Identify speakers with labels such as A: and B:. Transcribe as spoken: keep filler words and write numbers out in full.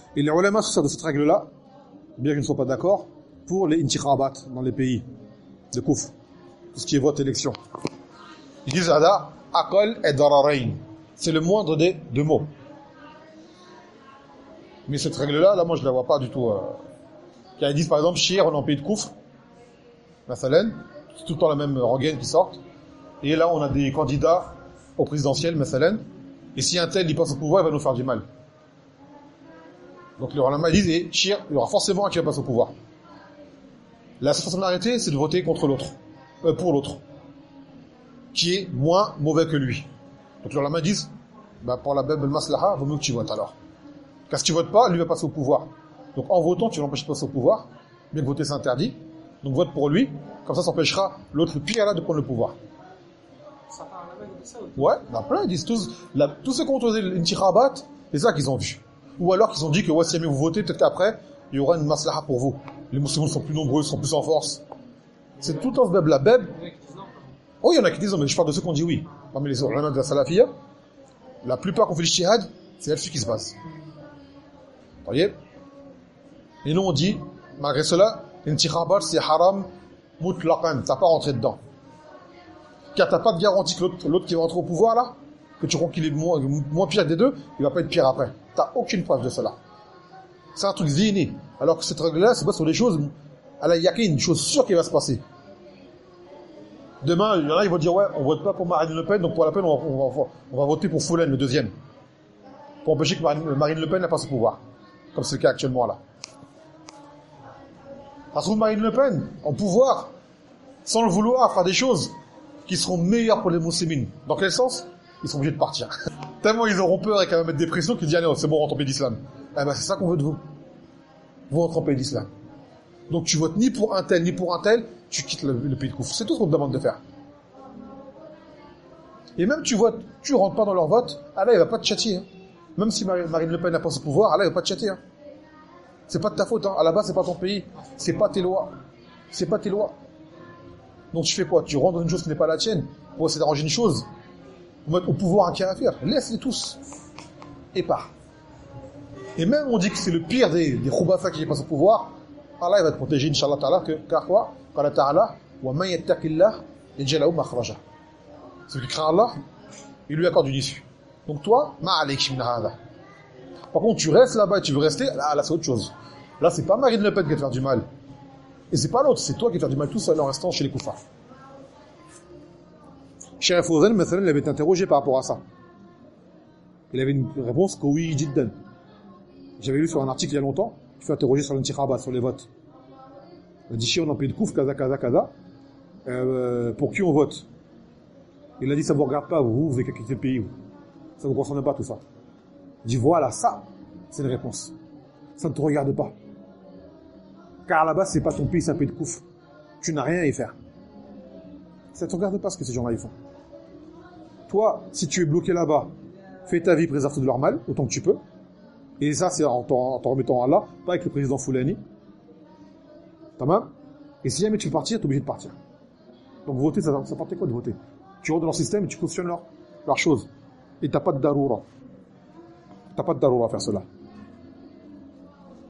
A: Et les ulama se servent de cette règle-là, bien qu'ils ne soient pas d'accord, pour les intikhabat dans les pays de Kouf. Tout ce qui est vote élection. Ils disent Ada, Aqal et Dararain. C'est le moindre des deux mots. Mais cette règle-là, là, moi, je la vois pas du tout. Euh... Ils disent, par exemple, Shir, on est en pays de Kouf. Masalen. C'est tout le temps la même rengaine qui sort. Et là, on a des candidats au présidentiel, Masalen. Et si un tel, il passe au pouvoir, il va nous faire du mal. Donc, les ulama disent, et Shir, il y aura forcément un qui va passer au pouvoir. La seule façon d'arrêter, c'est de voter contre l'autre. Euh, pour l'autre. Qui est moins mauvais que lui. Donc, les ulama disent, bah, pour la Bible maslaha, vaut mieux que tu votes alors. Car si tu votes pas, lui va passer au pouvoir. Donc en votant, tu l'empêches de passer au pouvoir. Bien que voter c'est interdit. Donc vote pour lui. Comme ça, ça empêchera l'autre pire là de prendre le pouvoir.
B: Ça parle à la même de ça ou...
A: Ouais, il y en a plein, ils disent tous, la, tous ceux qui ont autorisé l'intikhabat, c'est ça qu'ils ont vu. Ou alors qu'ils ont dit que ouais, si jamais vous votez, peut-être qu'après, il y aura une maslaha pour vous. Les musulmans sont plus nombreux, sont plus en force. C'est tout en ce beb. La beb. Oh, il y en a qui disent non, mais je parle de ceux qui ont dit oui. Parmi les ulama de la salafiyya, la plupart qui ont fait l'ijtihad, c'est là-dessus qui se base. Vous voyez? Et nous on dit, malgré cela, l'intikhabat c'est haram mutlaqan, t'as pas rentré dedans. Car t'as pas de garantie que l'autre, l'autre qui va rentrer au pouvoir là, que tu crois qu'il est moins, moins pire des deux, il va pas être pire après. T'as aucune preuve de cela. C'est un truc zihni. Alors que cette règle-là, c'est pas sur des choses, à la yaqin, une chose sûre qui va se passer. Demain, il y en a, ils vont dire, ouais, on vote pas pour Marine Le Pen, donc pour la peine, on va, on va, on va voter pour Foulen, le deuxième. Pour empêcher que Marine, Marine Le Pen n'a pas ce pouvoir. Comme c'est le cas actuellement là. Ça se trouve Marine Le Pen, en pouvoir, sans le vouloir, fera des choses qui seront meilleures pour les musulmans. Dans quel sens? Ils sont obligés de partir. Tellement ils auront peur et qu'elle va mettre des pressions qu'ils disent, allez, c'est bon, on rentre en pays d'islam. Eh ben, c'est ça qu'on veut de vous. Vous rentrez en pays d'islam. Donc tu votes ni pour un tel, ni pour un tel, tu quittes le, le pays de Kouf. C'est tout ce qu'on te demande de faire. Et même tu votes, tu rentres pas dans leur vote, Allah il va pas te châtier. Hein. Même si Marine, Marine Le Pen n'a pas ce pouvoir, Allah il va pas te châtier. Hein. C'est pas de ta faute. Hein. À la base, c'est pas ton pays. C'est pas tes lois. C'est pas tes lois. Donc tu fais quoi? Tu rentres dans une chose qui n'est pas la tienne pour essayer d'arranger une chose. Pour mettre au pouvoir un kafir. Laisse-les tous. Et pars. Et même on dit que c'est le pire des, des khoubafa qui passent au pouvoir. Allah il va te protéger, Inch'Allah ta'ala, que, car quoi? Qala ta'ala, wa man yattaqillah yaj'al lahu makhraja. Celui qui craint Allah, il lui accorde une issue. Donc toi, ma'alik min hada. Par contre, tu restes là-bas et tu veux rester, là, là c'est autre chose. Là, c'est pas Marine Le Pen qui va te faire du mal. Et c'est pas l'autre, c'est toi qui vas te faire du mal tout seul en restant chez les koufars. Cheikh Fawzan, il avait été interrogé par rapport à ça. Il avait une réponse que oui, jiddan. J'avais lu sur un article il y a longtemps, il fait interroger sur l'intikhabat, sur les votes. Il a dit, si on est en pays de Kouf, kaza, kaza, kaza, euh, pour qui on vote? Il a dit, ça vous regarde pas, vous, vous avez qu'à quitter le pays, vous. Ça vous concerne pas, tout ça. Il dit, voilà, ça, c'est une réponse. Ça ne te regarde pas. Car là-bas, c'est pas ton pays, c'est un pays de Kouf. Tu n'as rien à y faire. Ça ne te regarde pas ce que ces gens-là y font. Toi, si tu es bloqué là-bas, fais ta vie, préserve-toi de leur mal, autant que tu peux. Et ça, c'est en t'en, en t'en remettant à Allah, pas avec le président Foulani. Tamam. Et si jamais tu veux partir, t'es obligé de partir. Donc voter, ça, ça partait quoi de voter? Tu rentres dans leur système et tu cautionnes leur, leur chose. Et t'as pas de daroura. T'as pas de daroura à faire cela.